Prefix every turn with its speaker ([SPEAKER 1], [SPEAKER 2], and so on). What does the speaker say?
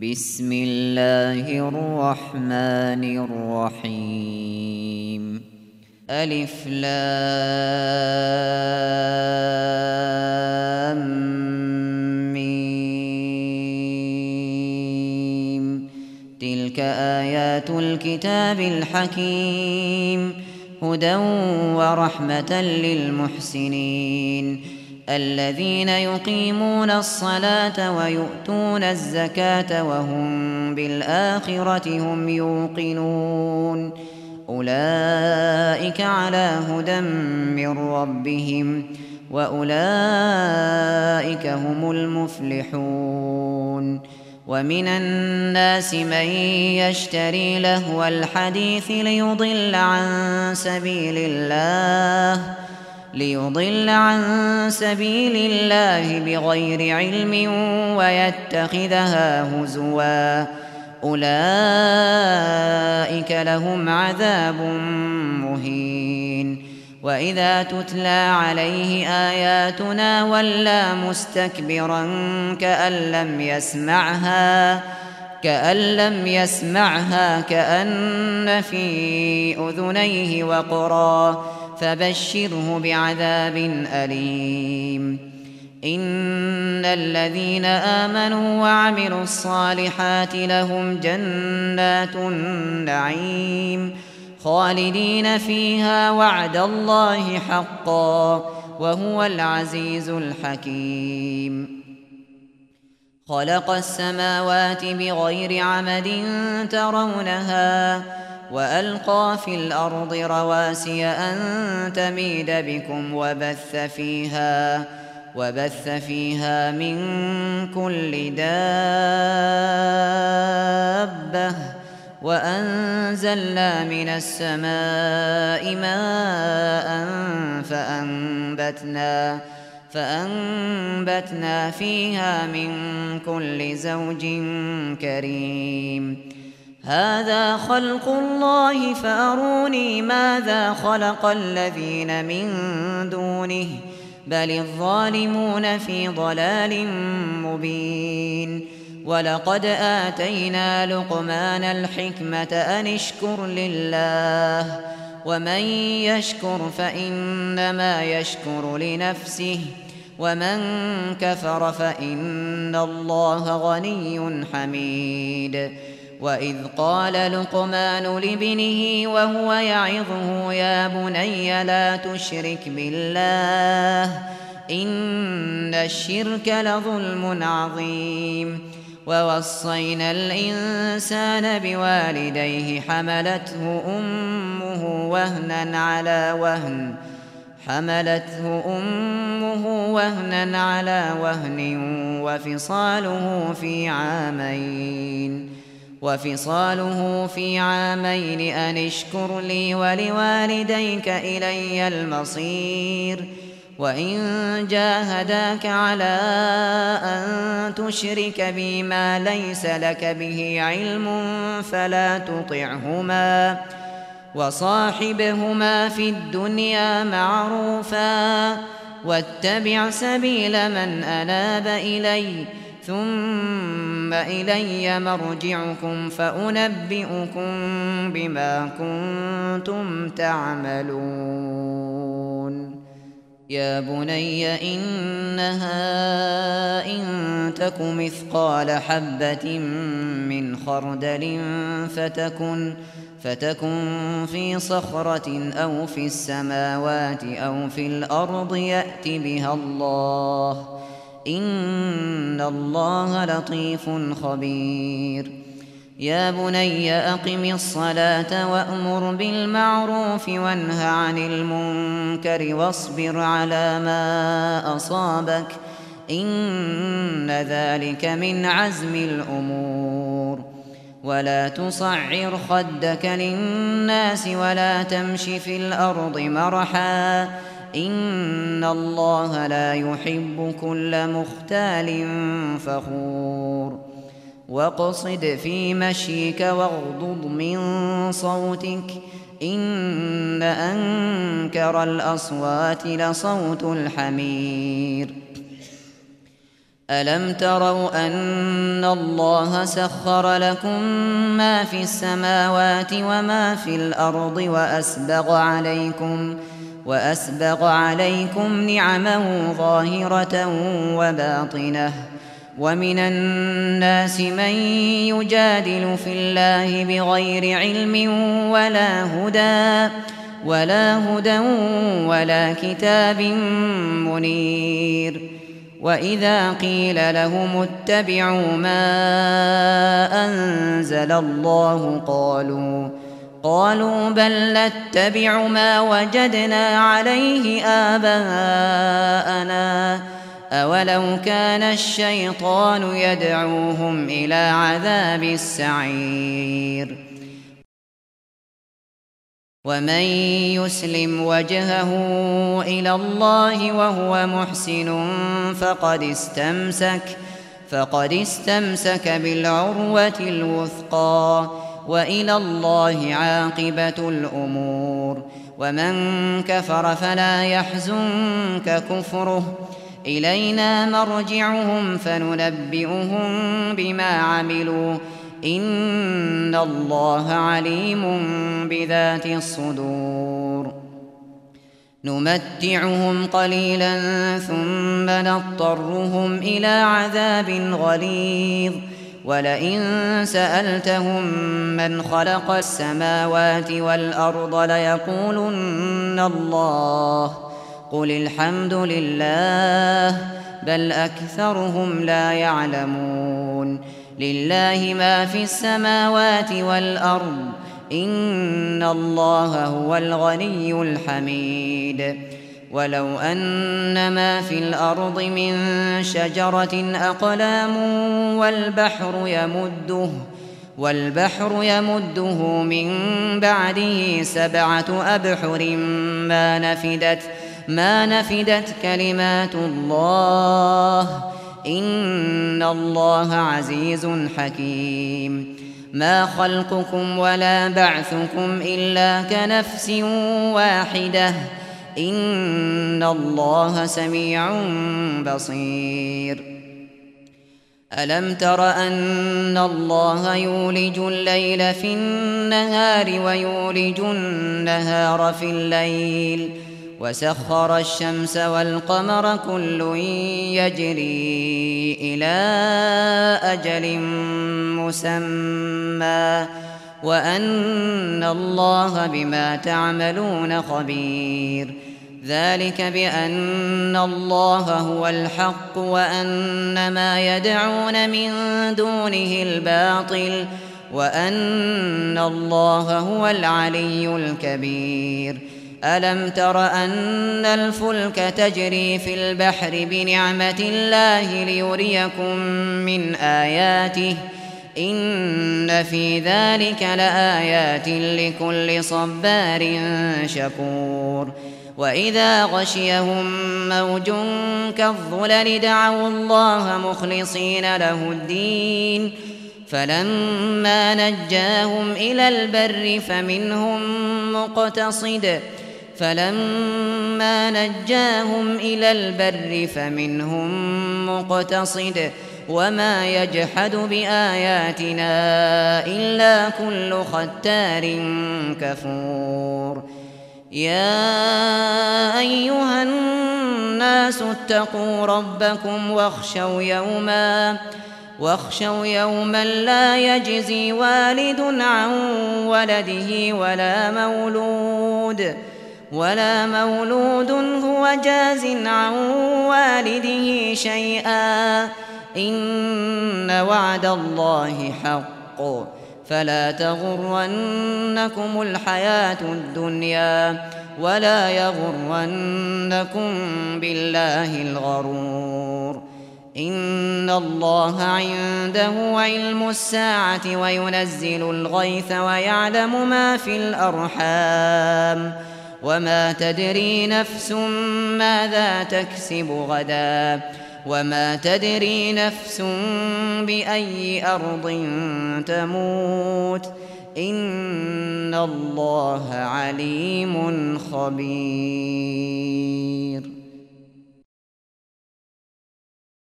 [SPEAKER 1] بسم الله الرحمن الرحيم. ألف لام ميم. تلك آيات الكتاب الحكيم، هدى ورحمة للمحسنين الذين يقيمون الصلاة ويؤتون الزكاة وهم بالآخرة هم يوقنون. أولئك على هدى من ربهم وأولئك هم المفلحون. ومن الناس من يشتري لهو الحديث ليضل عن سبيل الله بغير علم ويتخذها هزوا. أولئك لهم عذاب مهين. وإذا تتلى عليه آياتنا ولى مستكبرا كأن لم يسمعها كأن في أذنيه وقرا، فبشره بعذاب أليم. إن الذين آمنوا وعملوا الصالحات لهم جنات النعيم خالدين فيها وعد الله حقا وهو العزيز الحكيم. خلق السماوات بغير عمد ترونها وألقى في الأرض رواسي أن تميد بكم وبث فيها من كل دابة وأنزلنا من السماء ماء فأنبتنا فيها من كل زوج كريم. هذا خلق الله فأروني ماذا خلق الذين من دونه بل الظالمون في ضلال مبين. ولقد آتينا لقمان الحكمة أن اشكر لله ومن يشكر فإنما يشكر لنفسه ومن كفر فإن الله غني حميد. وإذ قال لقمان لابنه وهو يعظه يا بني لا تشرك بالله إن الشرك لظلم عظيم. ووصينا الإنسان بوالديه حملته أمه وهنا على وهن وفصاله في عامين أن اشكر لي ولوالديك إلي المصير. وإن جاهداك على أن تشرك بي ما ليس لك به علم فلا تطعهما وصاحبهما في الدنيا معروفا واتبع سبيل من أناب إلي ثم إلي مرجعكم فأنبئكم بما كنتم تعملون. يا بني إنها إن تك مثقال حبة من خردل فتكن في صخرة أو في السماوات أو في الأرض يأت بها الله إن الله لطيف خبير. يا بني أقم الصلاة وأمر بالمعروف وانه عن المنكر واصبر على ما أصابك إن ذلك من عزم الأمور. ولا تصعر خدك للناس ولا تمش في الأرض مرحا إن الله لا يحب كل مختال فخور. واقصد في مشيك واغضض من صوتك إن أنكر الأصوات لصوت الحمير. ألم تروا أن الله سخر لكم ما في السماوات وما في الأرض وأسبغ عليكم نعمه ظاهرة وباطنة ومن الناس من يجادل في الله بغير علم ولا هدى ولا كتاب منير وإذا قيل لهم اتبعوا ما أنزل الله قالوا بل نتبع ما وجدنا عليه آباءنا أولو كان الشيطان يدعوهم إلى عذاب السعير ومن يسلم وجهه إلى الله وهو محسن فقد استمسك بالعروة الوثقى وإلى الله عاقبة الأمور ومن كفر فلا يحزنك كفره إلينا مرجعهم فننبئهم بما عملوا إن الله عليم بذات الصدور نمتعهم قليلا ثم نضطرهم إلى عذاب غليظ ولئن سألتهم من خلق السماوات والأرض ليقولن الله قل الحمد لله بل أكثرهم لا يعلمون لله ما في السماوات والأرض إن الله هو الغني الحميد ولو أن ما في الأرض من شجرة أقلام والبحر يمده من بعده 7 أبحر ما نفدت كلمات الله إن الله عزيز حكيم ما خلقكم ولا بعثكم إلا كنفس واحدة إن الله سميع بصير ألم تر أن الله يولج الليل في النهار ويولج النهار في الليل وسخر الشمس والقمر كل يجري إلى أجل مسمى وأن الله بما تعملون خبير ذلك بأن الله هو الحق وأن ما يدعون من دونه الباطل وأن الله هو العلي الكبير ألم تر أن الفلك تجري في البحر بنعمة الله ليريكم من آياته إن في ذلك لآيات لكل صبار شكور وإذا غشيهم موج كالظلل دعوا الله مخلصين له الدين فلما نجاهم إلى البر فمنهم مقتصد وما يجحد بآياتنا إلا كل ختار كفور يا أيها الناس اتقوا ربكم واخشوا يوما لا يجزي والد عن ولده ولا مولود هو جاز عن والده شيئا إن وعد الله حق فلا تغرنكم الحياة الدنيا ولا يغرنكم بالله الغرور إن الله عنده علم الساعة وينزل الغيث ويعلم ما في الأرحام وما تدري نفس ماذا تكسب غدا وما تدري نفس بأي أرض تموت إن الله عليم خبير